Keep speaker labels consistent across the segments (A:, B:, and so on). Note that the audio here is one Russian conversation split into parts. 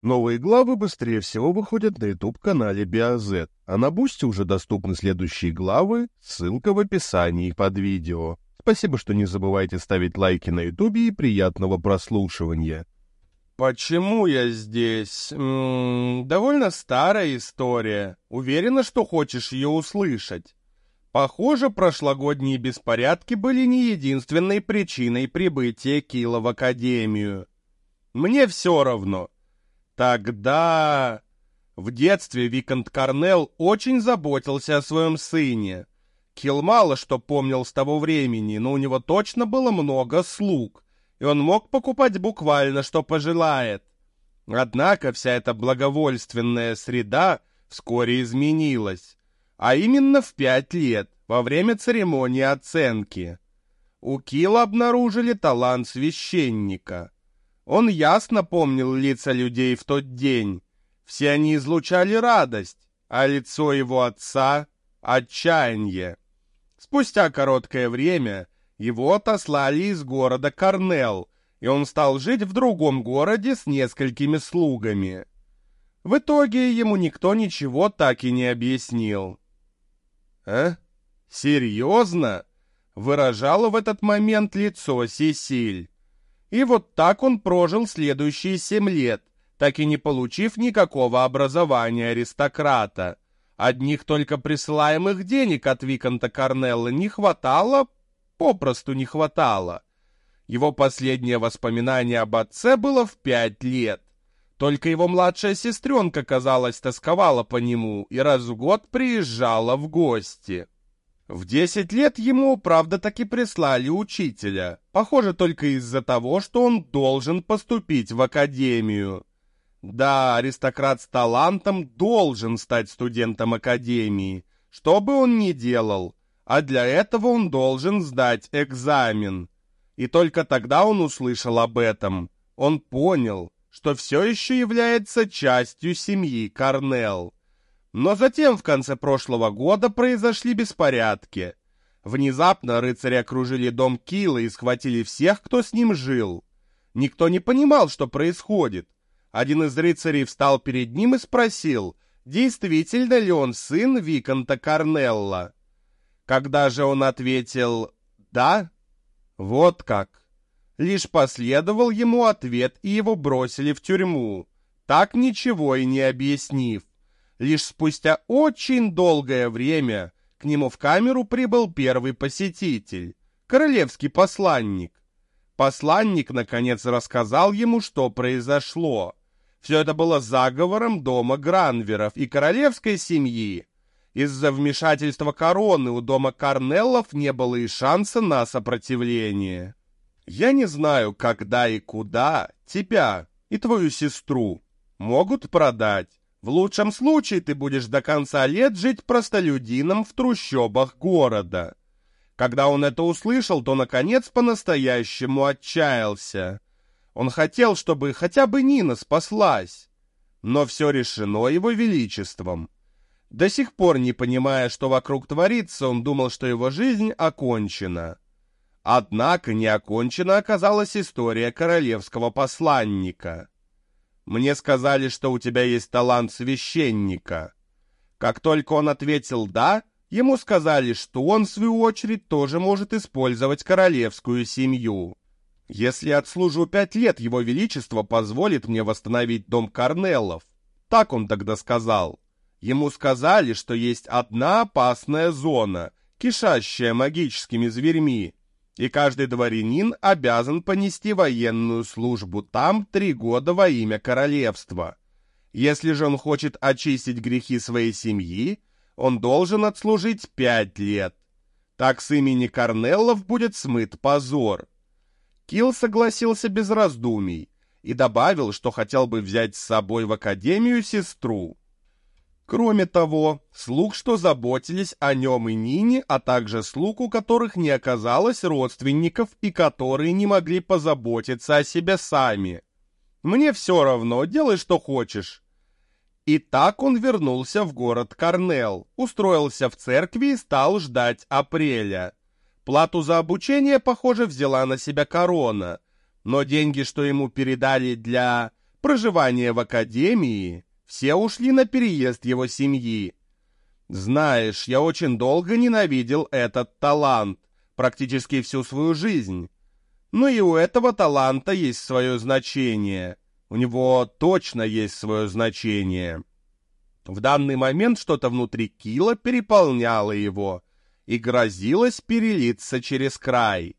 A: Новые главы быстрее всего выходят на YouTube-канале BioZ, а на Бусти уже доступны следующие главы, ссылка в описании под видео. Спасибо, что не забывайте ставить лайки на YouTube и приятного прослушивания.
B: Почему я здесь? Довольно старая история. Уверена, что хочешь ее услышать. Похоже, прошлогодние беспорядки были не единственной причиной прибытия Килла в Академию. Мне все равно. Тогда... В детстве Виконт Корнелл очень заботился о своем сыне. Килл мало что помнил с того времени, но у него точно было много слуг, и он мог покупать буквально, что пожелает. Однако вся эта благовольственная среда вскоре изменилась, а именно в 5 лет, во время церемонии оценки. У Килла обнаружили талант священника. Он ясно помнил лица людей в тот день. Все они излучали радость, а лицо его отца — отчаяние. Спустя короткое время его отослали из города Корнелл, и он стал жить в другом городе с несколькими слугами. В итоге ему никто ничего так и не объяснил. «А? Серьезно?» — выражало в этот момент лицо Сесиль. И вот так он прожил следующие 7 лет, так и не получив никакого образования аристократа. Одних только присылаемых денег от Виконта Корнелла не хватало, попросту не хватало. Его последнее воспоминание об отце было в 5 лет. Только его младшая сестренка, казалось, тосковала по нему и раз в год приезжала в гости. В 10 лет ему, правда, таки прислали учителя, похоже, только из-за того, что он должен поступить в академию. Да, аристократ с талантом должен стать студентом академии, что бы он ни делал, а для этого он должен сдать экзамен. И только тогда он услышал об этом. Он понял, что все еще является частью семьи Корнелл. Но затем в конце прошлого года произошли беспорядки. Внезапно рыцари окружили дом Килла и схватили всех, кто с ним жил. Никто не понимал, что происходит. Один из рыцарей встал перед ним и спросил, действительно ли он сын Виконта Корнелла. Когда же он ответил «да», вот как. Лишь последовал ему ответ, и его бросили в тюрьму, так ничего и не объяснив. Лишь спустя очень долгое время к нему в камеру прибыл первый посетитель, королевский посланник. Посланник, наконец, рассказал ему, что произошло. Все это было заговором дома Гранверов и королевской семьи. Из-за вмешательства короны у дома Корнеллов не было и шанса на сопротивление. Я не знаю, когда и куда тебя и твою сестру могут продать. В лучшем случае ты будешь до конца лет жить простолюдином в трущобах города. Когда он это услышал, то, наконец, по-настоящему отчаялся. Он хотел, чтобы хотя бы Нина спаслась. Но все решено его величеством. До сих пор, не понимая, что вокруг творится, он думал, что его жизнь окончена. Однако не окончена оказалась история королевского посланника. Мне сказали, что у тебя есть талант священника. Как только он ответил «да», ему сказали, что он, в свою очередь, тоже может использовать королевскую семью. Если я отслужу 5 лет, его величество позволит мне восстановить дом Корнеллов. Так он тогда сказал. Ему сказали, что есть одна опасная зона, кишащая магическими зверьми, и каждый дворянин обязан понести военную службу там 3 года во имя королевства. Если же он хочет очистить грехи своей семьи, он должен отслужить 5 лет. Так с имени Корнеллов будет смыт позор. Килл согласился без раздумий и добавил, что хотел бы взять с собой в академию сестру. Кроме того, слуг, что заботились о нем и Нине, а также слуг, у которых не оказалось родственников и которые не могли позаботиться о себе сами. Мне все равно, делай что хочешь. И так он вернулся в город Корнелл, устроился в церкви и стал ждать апреля. Плату за обучение, похоже, взяла на себя корона, но деньги, что ему передали для проживание в академии, все ушли на переезд его семьи. Знаешь, я очень долго ненавидел этот талант, практически всю свою жизнь. Но и у этого таланта есть свое значение. У него точно есть свое значение. В данный момент что-то внутри Килла переполняло его и грозилось перелиться через край.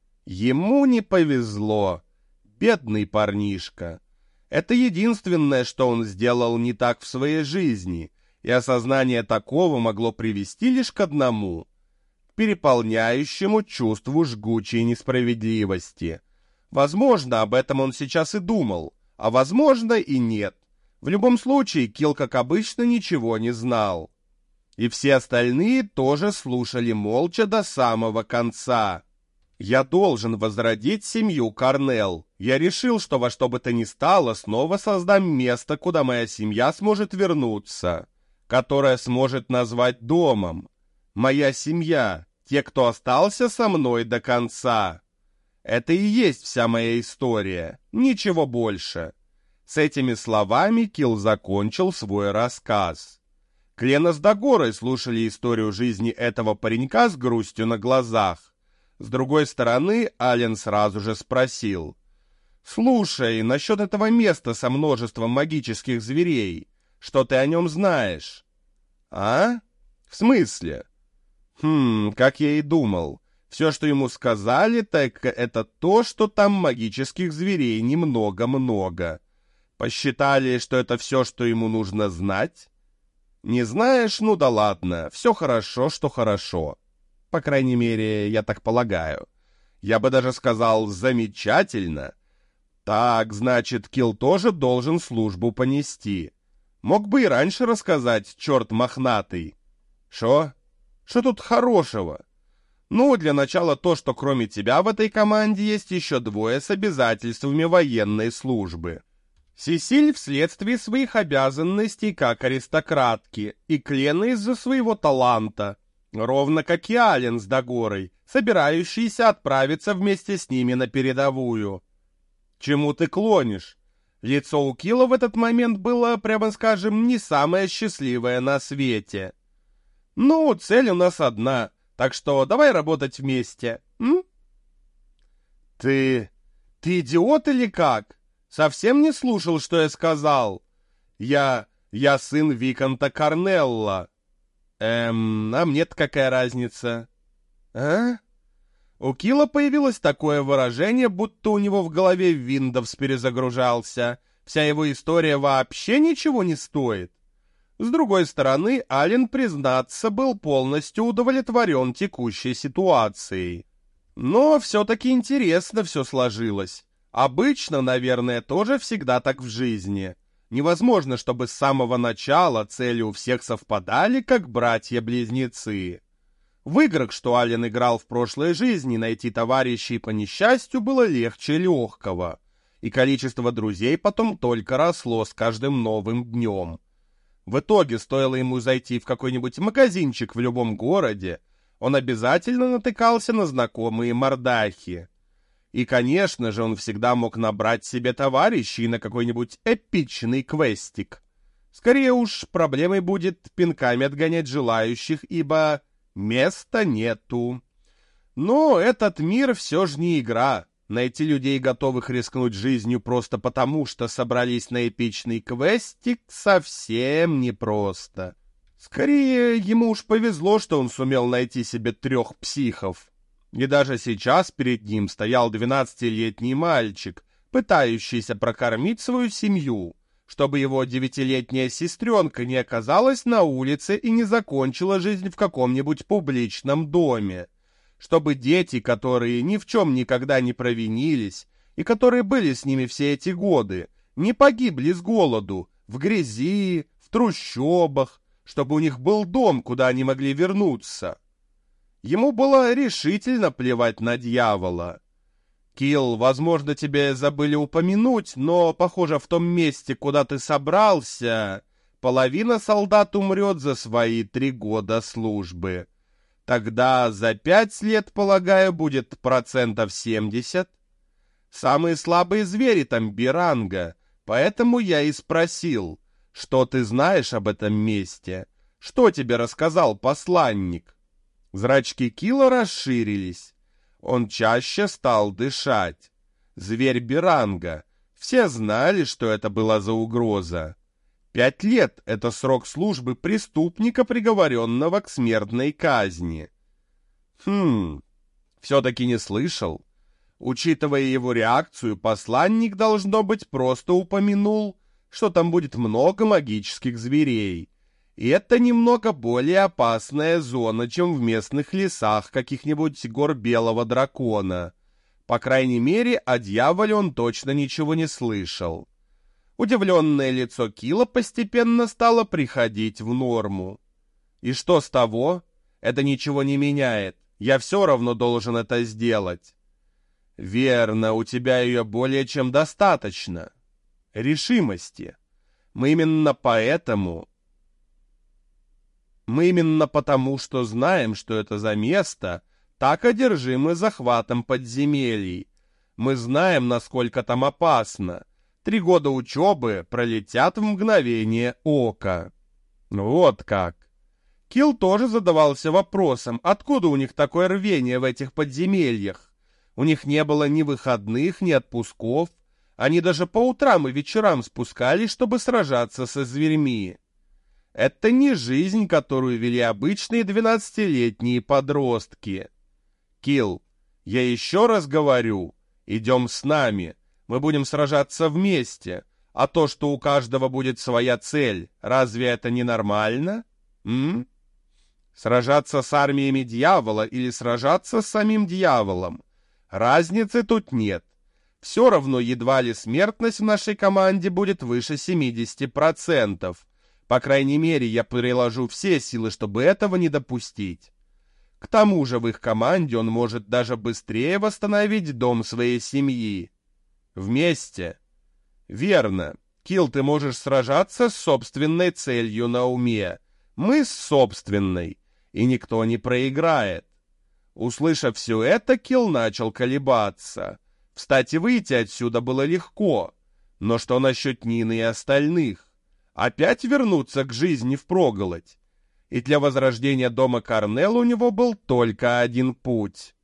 B: Ему не повезло. Бедный парнишка. Это единственное, что он сделал не так в своей жизни, и осознание такого могло привести лишь к одному — переполняющему чувству жгучей несправедливости. Возможно, об этом он сейчас и думал, а возможно и нет. В любом случае, Килл, как обычно, ничего не знал. И все остальные тоже слушали молча до самого конца. «Я должен возродить семью Корнелл. Я решил, что во что бы то ни стало снова создам место, куда моя семья сможет вернуться, которое сможет назвать домом. Моя семья, те, кто остался со мной до конца. Это и есть вся моя история, ничего больше». С этими словами Килл закончил свой рассказ. Клена с Дагорой слушали историю жизни этого паренька с грустью на глазах. С другой стороны, Ален сразу же спросил: «Слушай, насчет этого места со множеством магических зверей, что ты о нем знаешь?» «А? В смысле?» Как я и думал. Все, что ему сказали, так это то, что там магических зверей немного-много. Посчитали, что это все, что ему нужно знать? Не знаешь? Ну да ладно, все хорошо, что хорошо. По крайней мере, я так полагаю. Я бы даже сказал, замечательно. Так, значит, Килл тоже должен службу понести. Мог бы и раньше рассказать, черт мохнатый. Шо? Что тут хорошего? Ну, для начала то, что кроме тебя в этой команде есть еще двое с обязательствами военной службы. Сесиль вследствие своих обязанностей как аристократки, и Клена из-за своего таланта, ровно как и Ален с Дагорой, собирающийся отправиться вместе с ними на передовую. Чему ты клонишь? Лицо у Килла в этот момент было, прямо скажем, не самое счастливое на свете. Ну, цель у нас одна, так что давай работать вместе, м? Ты идиот или как? Совсем не слушал, что я сказал? Я сын Виконта Корнелла. А мне-то какая разница? А? У Килла появилось такое выражение, будто у него в голове Windows перезагружался. Вся его история вообще ничего не стоит. С другой стороны, Ален, признаться, был полностью удовлетворен текущей ситуацией. Но все-таки интересно все сложилось. Обычно, наверное, тоже всегда так в жизни. Невозможно, чтобы с самого начала цели у всех совпадали, как братья-близнецы. В играх, что Ален играл в прошлой жизни, найти товарищей по несчастью было легче легкого. И количество друзей потом только росло с каждым новым днем. В итоге, стоило ему зайти в какой-нибудь магазинчик в любом городе, он обязательно натыкался на знакомые мордахи. И, конечно же, он всегда мог набрать себе товарищей на какой-нибудь эпичный квестик. Скорее уж, проблемой будет пинками отгонять желающих, ибо места нету. Но этот мир все же не игра. Найти людей, готовых рискнуть жизнью просто потому, что собрались на эпичный квестик, совсем непросто. Скорее, ему уж повезло, что он сумел найти себе 3 психов. И даже сейчас перед ним стоял 12-летний мальчик, пытающийся прокормить свою семью, чтобы его 9-летняя сестренка не оказалась на улице и не закончила жизнь в каком-нибудь публичном доме, чтобы дети, которые ни в чем никогда не провинились и которые были с ними все эти годы, не погибли с голоду в грязи, в трущобах, чтобы у них был дом, куда они могли вернуться. Ему было решительно плевать на дьявола. «Килл, возможно, тебе забыли упомянуть, но, похоже, в том месте, куда ты собрался, половина солдат умрет за свои 3 года службы. Тогда за 5 лет, полагаю, будет 70%. Самые слабые звери там биранга, Поэтому я и спросил, что ты знаешь об этом месте? Что тебе рассказал посланник? Зрачки Килла расширились. Он чаще стал дышать. Зверь Беранга. Все знали, что это была за угроза. 5 лет — это срок службы преступника, приговоренного к смертной казни. Все-таки не слышал. Учитывая его реакцию, посланник, должно быть, просто упомянул, что там будет много магических зверей. И это немного более опасная зона, чем в местных лесах каких-нибудь гор Белого Дракона. По крайней мере, о дьяволе он точно ничего не слышал. Удивленное лицо Килла постепенно стало приходить в норму. И что с того? Это ничего не меняет. Я все равно должен это сделать. Верно, у тебя ее более чем достаточно. Решимости. Мы именно потому, что знаем, что это за место, так одержимы захватом подземелий. Мы знаем, насколько там опасно. 3 года учебы пролетят в мгновение ока. Вот как. Килл тоже задавался вопросом, откуда у них такое рвение в этих подземельях. У них не было ни выходных, ни отпусков. Они даже по утрам и вечерам спускались, чтобы сражаться со зверьми. Это не жизнь, которую вели обычные 12-летние подростки. Килл, я еще раз говорю, идем с нами. Мы будем сражаться вместе. А то, что у каждого будет своя цель, разве это не нормально? Сражаться с армиями дьявола или сражаться с самим дьяволом? Разницы тут нет. Все равно едва ли смертность в нашей команде будет выше 70%. По крайней мере, я приложу все силы, чтобы этого не допустить. К тому же в их команде он может даже быстрее восстановить дом своей семьи. Вместе. Верно. Килл, ты можешь сражаться с собственной целью на уме. Мы с собственной. И никто не проиграет. Услышав все это, Килл начал колебаться. Встать и выйти отсюда было легко. Но что насчет Нины и остальных? Опять вернуться к жизни впроголодь? И для возрождения дома Корнелл у него был только один путь.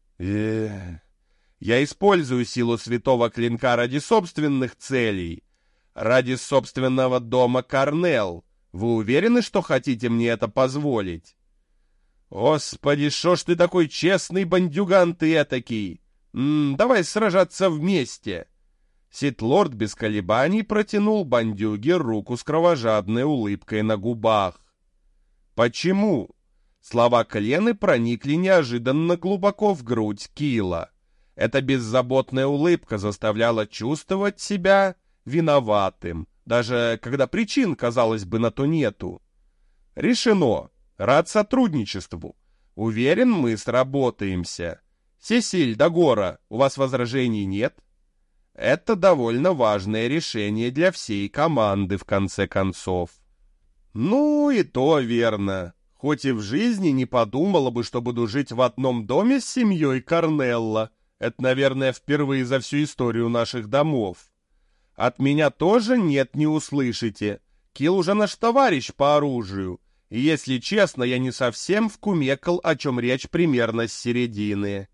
B: Я использую силу святого клинка ради собственных целей. Ради собственного дома Корнелл. Вы уверены, что хотите мне это позволить? Господи, шо ж ты такой честный бандюган ты этакий? Давай сражаться вместе. Сит-лорд без колебаний протянул бандюге руку с кровожадной улыбкой на губах. Почему? Слова Клены проникли неожиданно глубоко в грудь Килла. Эта беззаботная улыбка заставляла чувствовать себя виноватым, даже когда причин, казалось бы, на то нету. Решено. Рад сотрудничеству. Уверен, мы сработаемся. Сесиль, Дагора, у вас возражений нет? Это довольно важное решение для всей команды, в конце концов. Ну, и то верно. Хоть и в жизни не подумала бы, что буду жить в одном доме с семьей Корнелла. Это, наверное, впервые за всю историю наших домов. От меня тоже нет, не услышите. Килл уже наш товарищ по оружию. И, если честно, я не совсем вкумекал, о чем речь примерно с середины.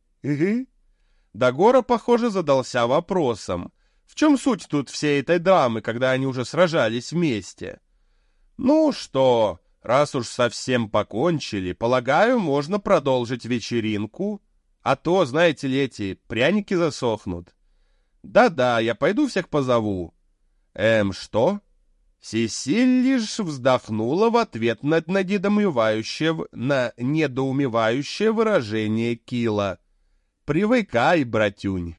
B: Дагора, похоже, задался вопросом. В чем суть тут всей этой драмы, когда они уже сражались вместе? Ну что, раз уж совсем покончили, полагаю, можно продолжить вечеринку. А то, знаете ли, эти пряники засохнут. Да-да, я пойду всех позову. Что? Сесиль лишь вздохнула в ответ на недоумевающее выражение Килла. «Привыкай, братюнь».